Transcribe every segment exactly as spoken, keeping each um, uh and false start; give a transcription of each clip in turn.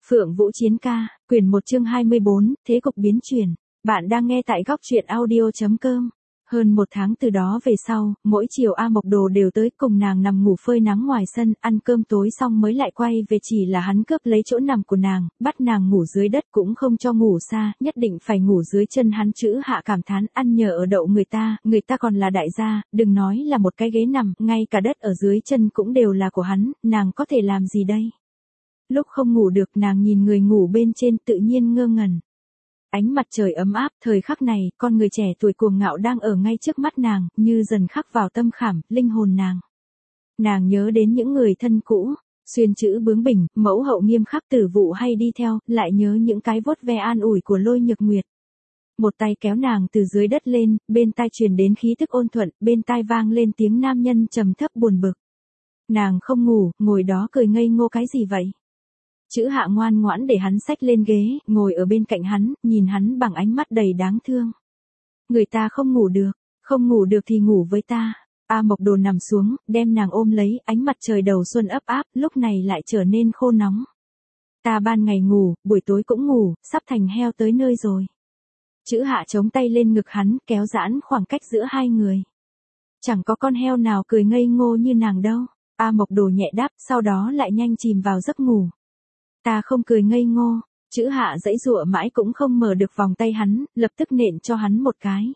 Phượng Vũ Chiến ca, quyển một chương hai mươi bốn, thế cục biến chuyển. Bạn đang nghe tại góc truyện audio chấm com. Hơn một tháng từ đó về sau, mỗi chiều A Mộc Đồ đều tới cùng nàng nằm ngủ phơi nắng ngoài sân, ăn cơm tối xong mới lại quay về, chỉ là hắn cướp lấy chỗ nằm của nàng, bắt nàng ngủ dưới đất cũng không cho ngủ xa, nhất định phải ngủ dưới chân hắn. Chữ Hạ cảm thán, ăn nhờ ở đậu người ta, người ta còn là đại gia, đừng nói là một cái ghế nằm, ngay cả đất ở dưới chân cũng đều là của hắn, nàng có thể làm gì đây? Lúc không ngủ được, nàng nhìn người ngủ bên trên tự nhiên ngơ ngẩn. Ánh mặt trời ấm áp, thời khắc này, con người trẻ tuổi cuồng ngạo đang ở ngay trước mắt nàng, như dần khắc vào tâm khảm, linh hồn nàng. Nàng nhớ đến những người thân cũ, xuyên chữ bướng bỉnh, mẫu hậu nghiêm khắc, Tử Vụ hay đi theo, lại nhớ những cái vuốt ve an ủi của Lôi Nhược Nguyệt. Một tay kéo nàng từ dưới đất lên, bên tai truyền đến khí thức ôn thuận, bên tai vang lên tiếng nam nhân trầm thấp buồn bực. Nàng không ngủ, ngồi đó cười ngây ngô cái gì vậy? Chữ Hạ ngoan ngoãn để hắn xách lên ghế, ngồi ở bên cạnh hắn, nhìn hắn bằng ánh mắt đầy đáng thương. Người ta không ngủ được, không ngủ được thì ngủ với ta. A Mộc Đồ nằm xuống, đem nàng ôm lấy, ánh mặt trời đầu xuân ấp áp, lúc này lại trở nên khô nóng. Ta ban ngày ngủ, buổi tối cũng ngủ, sắp thành heo tới nơi rồi. Chữ Hạ chống tay lên ngực hắn, kéo giãn khoảng cách giữa hai người. Chẳng có con heo nào cười ngây ngô như nàng đâu. A Mộc Đồ nhẹ đáp, sau đó lại nhanh chìm vào giấc ngủ. Ta không cười ngây ngô. Chữ Hạ giãy giụa mãi cũng không mở được vòng tay hắn, lập tức nện cho hắn một cái.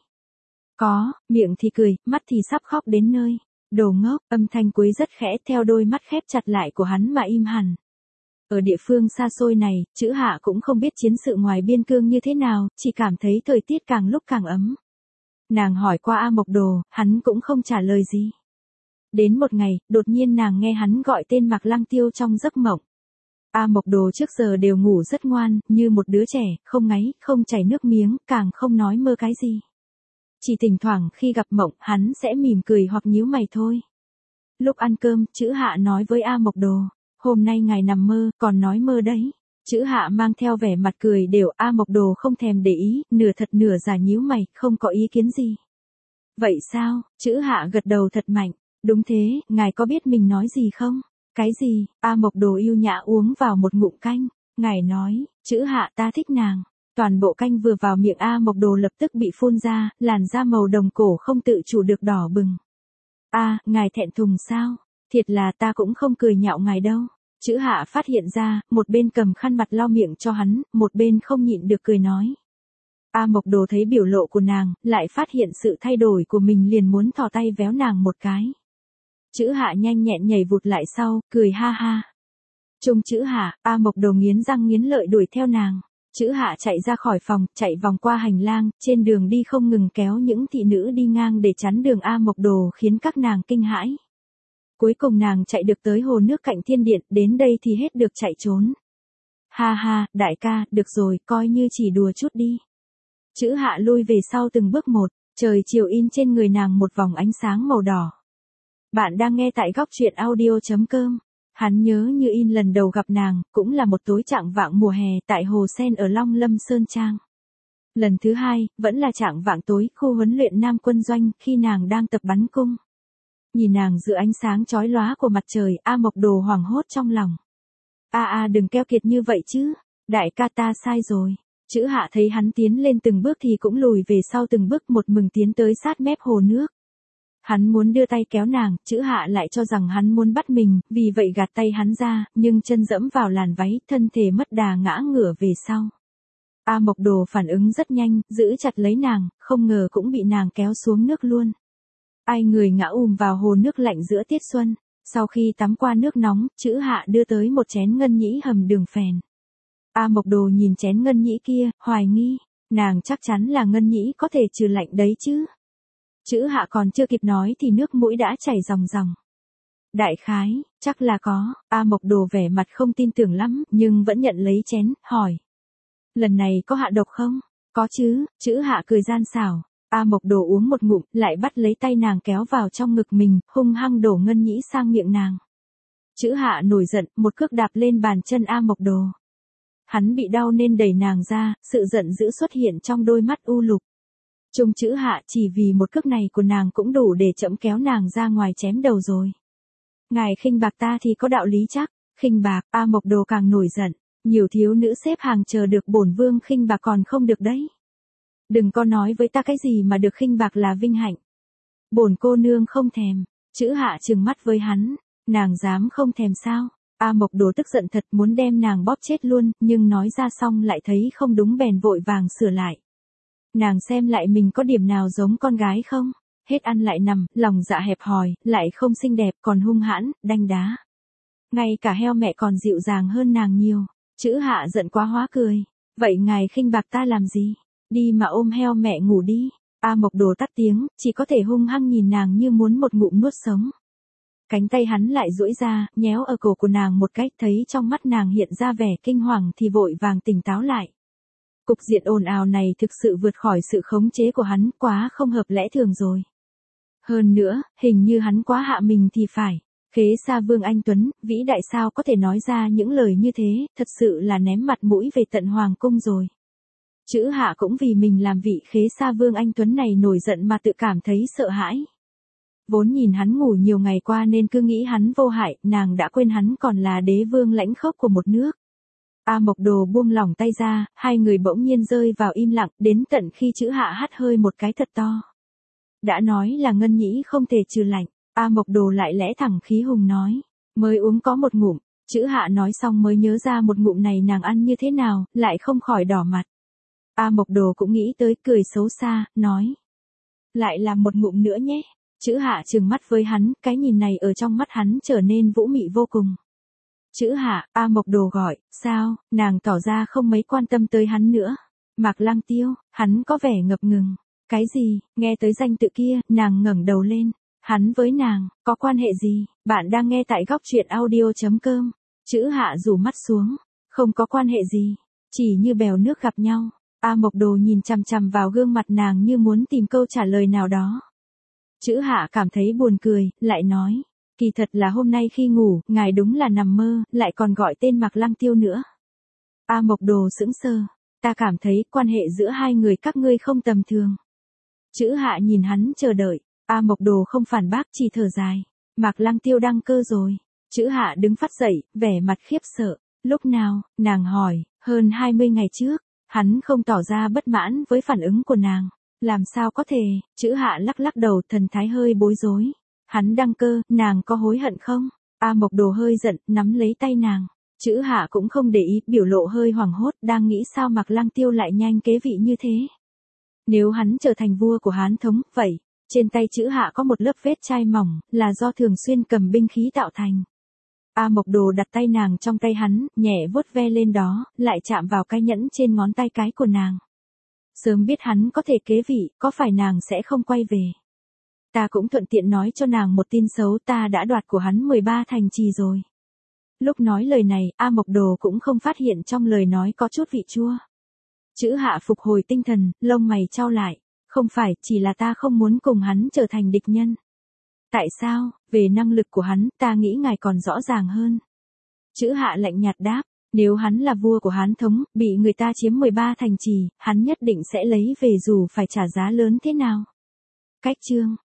Có, miệng thì cười, mắt thì sắp khóc đến nơi. Đồ ngốc, âm thanh cuối rất khẽ theo đôi mắt khép chặt lại của hắn mà im hẳn. Ở địa phương xa xôi này, Chữ Hạ cũng không biết chiến sự ngoài biên cương như thế nào, chỉ cảm thấy thời tiết càng lúc càng ấm. Nàng hỏi qua A Mộc Đồ, hắn cũng không trả lời gì. Đến một ngày, đột nhiên nàng nghe hắn gọi tên Mạc Lăng Tiêu trong giấc mộng. A Mộc Đồ trước giờ đều ngủ rất ngoan, như một đứa trẻ, không ngáy, không chảy nước miếng, càng không nói mơ cái gì. Chỉ thỉnh thoảng khi gặp mộng, hắn sẽ mỉm cười hoặc nhíu mày thôi. Lúc ăn cơm, Chữ Hạ nói với A Mộc Đồ, hôm nay ngài nằm mơ, còn nói mơ đấy. Chữ Hạ mang theo vẻ mặt cười đều, A Mộc Đồ không thèm để ý, nửa thật nửa giả nhíu mày, không có ý kiến gì. Vậy sao? Chữ Hạ gật đầu thật mạnh, đúng thế, ngài có biết mình nói gì không? Cái gì? A Mộc Đồ yêu nhã uống vào một ngụm canh, ngài nói, Chữ Hạ ta thích nàng. Toàn bộ canh vừa vào miệng A Mộc Đồ lập tức bị phun ra, làn da màu đồng cổ không tự chủ được đỏ bừng. A, à, ngài thẹn thùng sao? Thiệt là ta cũng không cười nhạo ngài đâu. Chữ Hạ phát hiện ra, một bên cầm khăn mặt lau miệng cho hắn, một bên không nhịn được cười nói. A Mộc Đồ thấy biểu lộ của nàng, lại phát hiện sự thay đổi của mình, liền muốn thò tay véo nàng một cái. Chữ Hạ nhanh nhẹn nhảy vụt lại sau, cười ha ha. Trông Chữ Hạ, A Mộc Đồ nghiến răng nghiến lợi đuổi theo nàng. Chữ Hạ chạy ra khỏi phòng, chạy vòng qua hành lang, trên đường đi không ngừng kéo những thị nữ đi ngang để chắn đường A Mộc Đồ, khiến các nàng kinh hãi. Cuối cùng nàng chạy được tới hồ nước cạnh thiên điện, đến đây thì hết được chạy trốn. Ha ha, đại ca, được rồi, coi như chỉ đùa chút đi. Chữ Hạ lui về sau từng bước một, trời chiều in trên người nàng một vòng ánh sáng màu đỏ. Bạn đang nghe tại góc truyện audio chấm com. Hắn nhớ như in lần đầu gặp nàng, cũng là một tối chạng vạng mùa hè tại hồ sen ở Long Lâm Sơn Trang. Lần thứ hai, vẫn là chạng vạng tối, khu huấn luyện Nam Quân Doanh, khi nàng đang tập bắn cung. Nhìn nàng giữa ánh sáng chói lóa của mặt trời, A Mộc Đồ hoảng hốt trong lòng. A a đừng keo kiệt như vậy chứ, đại ca ta sai rồi. Chữ Hạ thấy hắn tiến lên từng bước thì cũng lùi về sau từng bước, một mừng tiến tới sát mép hồ nước. Hắn muốn đưa tay kéo nàng, Chữ Hạ lại cho rằng hắn muốn bắt mình, vì vậy gạt tay hắn ra, nhưng chân dẫm vào làn váy, thân thể mất đà ngã ngửa về sau. A Mộc Đồ phản ứng rất nhanh, giữ chặt lấy nàng, không ngờ cũng bị nàng kéo xuống nước luôn. Ai người ngã ùm vào hồ nước lạnh giữa tiết xuân. Sau khi tắm qua nước nóng, Chữ Hạ đưa tới một chén ngân nhĩ hầm đường phèn. A Mộc Đồ nhìn chén ngân nhĩ kia, hoài nghi, nàng chắc chắn là ngân nhĩ có thể trừ lạnh đấy chứ. Chữ Hạ còn chưa kịp nói thì nước mũi đã chảy ròng ròng. Đại khái, chắc là có. A Mộc Đồ vẻ mặt không tin tưởng lắm, nhưng vẫn nhận lấy chén, hỏi. Lần này có hạ độc không? Có chứ. Chữ Hạ cười gian xảo. A Mộc Đồ uống một ngụm, lại bắt lấy tay nàng kéo vào trong ngực mình, hung hăng đổ ngân nhĩ sang miệng nàng. Chữ Hạ nổi giận, một cước đạp lên bàn chân A Mộc Đồ. Hắn bị đau nên đẩy nàng ra, sự giận dữ xuất hiện trong đôi mắt u lục. Trông Chữ Hạ chỉ vì một cước này của nàng cũng đủ để chẫm kéo nàng ra ngoài chém đầu rồi. Ngài khinh bạc ta thì có đạo lý chắc. Khinh bạc, A Mộc Đồ càng nổi giận. Nhiều thiếu nữ xếp hàng chờ được bổn vương khinh bạc còn không được đấy. Đừng có nói với ta cái gì mà được khinh bạc là vinh hạnh. Bổn cô nương không thèm. Chữ Hạ trừng mắt với hắn, nàng dám không thèm sao? A Mộc Đồ tức giận thật muốn đem nàng bóp chết luôn, nhưng nói ra xong lại thấy không đúng bèn vội vàng sửa lại. Nàng xem lại mình có điểm nào giống con gái không? Hết ăn lại nằm, lòng dạ hẹp hòi, lại không xinh đẹp còn hung hãn, đanh đá. Ngay cả heo mẹ còn dịu dàng hơn nàng nhiều. Chữ Hạ giận quá hóa cười. Vậy ngài khinh bạc ta làm gì? Đi mà ôm heo mẹ ngủ đi. A Mộc Đồ tắt tiếng, chỉ có thể hung hăng nhìn nàng như muốn một ngụm nuốt sống. Cánh tay hắn lại duỗi ra, nhéo ở cổ của nàng một cách, thấy trong mắt nàng hiện ra vẻ kinh hoàng thì vội vàng tỉnh táo lại. Cục diện ồn ào này thực sự vượt khỏi sự khống chế của hắn, quá không hợp lẽ thường rồi. Hơn nữa, hình như hắn quá hạ mình thì phải. Khế Sa Vương anh tuấn, vĩ đại sao có thể nói ra những lời như thế, thật sự là ném mặt mũi về tận hoàng cung rồi. Chữ Hạ cũng vì mình làm vị Khế Sa Vương anh tuấn này nổi giận mà tự cảm thấy sợ hãi. Vốn nhìn hắn ngủ nhiều ngày qua nên cứ nghĩ hắn vô hại, nàng đã quên hắn còn là đế vương lãnh khốc của một nước. A Mộc Đồ buông lỏng tay ra, hai người bỗng nhiên rơi vào im lặng, đến tận khi chữ Hạ hắt hơi một cái thật to. Đã nói là ngân nhĩ không thể trừ lạnh, A Mộc Đồ lại lẽ thẳng khí hùng nói, mới uống có một ngụm. Chữ Hạ nói xong mới nhớ ra một ngụm này nàng ăn như thế nào, lại không khỏi đỏ mặt. A Mộc Đồ cũng nghĩ tới, cười xấu xa, nói, lại làm một ngụm nữa nhé. Chữ Hạ trừng mắt với hắn, cái nhìn này ở trong mắt hắn trở nên vũ mị vô cùng. Chữ Hạ, A Mộc Đồ gọi, sao? Nàng tỏ ra không mấy quan tâm tới hắn nữa. Mạc Lăng Tiêu, hắn có vẻ ngập ngừng. Cái gì? Nghe tới danh tự kia, nàng ngẩng đầu lên. Hắn với nàng, có quan hệ gì? Bạn đang nghe tại góc truyện audio chấm com. Chữ Hạ rủ mắt xuống, không có quan hệ gì, chỉ như bèo nước gặp nhau. A Mộc Đồ nhìn chằm chằm vào gương mặt nàng như muốn tìm câu trả lời nào đó. Chữ Hạ cảm thấy buồn cười, lại nói, kỳ thật là hôm nay khi ngủ, ngài đúng là nằm mơ, lại còn gọi tên Mạc Lăng Tiêu nữa. A Mộc Đồ sững sờ, ta cảm thấy quan hệ giữa hai người các ngươi không tầm thường. Chữ Hạ nhìn hắn chờ đợi, A Mộc Đồ không phản bác, chỉ thở dài, Mạc Lăng Tiêu đăng cơ rồi. Chữ Hạ đứng phát dậy, vẻ mặt khiếp sợ, lúc nào? Nàng hỏi, hơn hai mươi ngày trước. Hắn không tỏ ra bất mãn với phản ứng của nàng. Làm sao có thể? Chữ Hạ lắc lắc đầu, thần thái hơi bối rối. Hắn đăng cơ, nàng có hối hận không? A Mộc Đồ hơi giận, nắm lấy tay nàng. Chữ Hạ cũng không để ý, biểu lộ hơi hoảng hốt, đang nghĩ sao Mạc Lăng Tiêu lại nhanh kế vị như thế. Nếu hắn trở thành vua của Hán thống, vậy, trên tay chữ Hạ có một lớp vết chai mỏng, là do thường xuyên cầm binh khí tạo thành. A Mộc Đồ đặt tay nàng trong tay hắn, nhẹ vuốt ve lên đó, lại chạm vào cái nhẫn trên ngón tay cái của nàng. Sớm biết hắn có thể kế vị, có phải nàng sẽ không quay về. Ta cũng thuận tiện nói cho nàng một tin xấu, ta đã đoạt của hắn mười ba thành trì rồi. Lúc nói lời này, A Mộc Đồ cũng không phát hiện trong lời nói có chút vị chua. Chữ Hạ phục hồi tinh thần, lông mày chau lại. Không phải, chỉ là ta không muốn cùng hắn trở thành địch nhân. Tại sao? Về năng lực của hắn, ta nghĩ ngài còn rõ ràng hơn. Chữ Hạ lạnh nhạt đáp, nếu hắn là vua của Hán thống, bị người ta chiếm mười ba thành trì, hắn nhất định sẽ lấy về dù phải trả giá lớn thế nào. Cách chương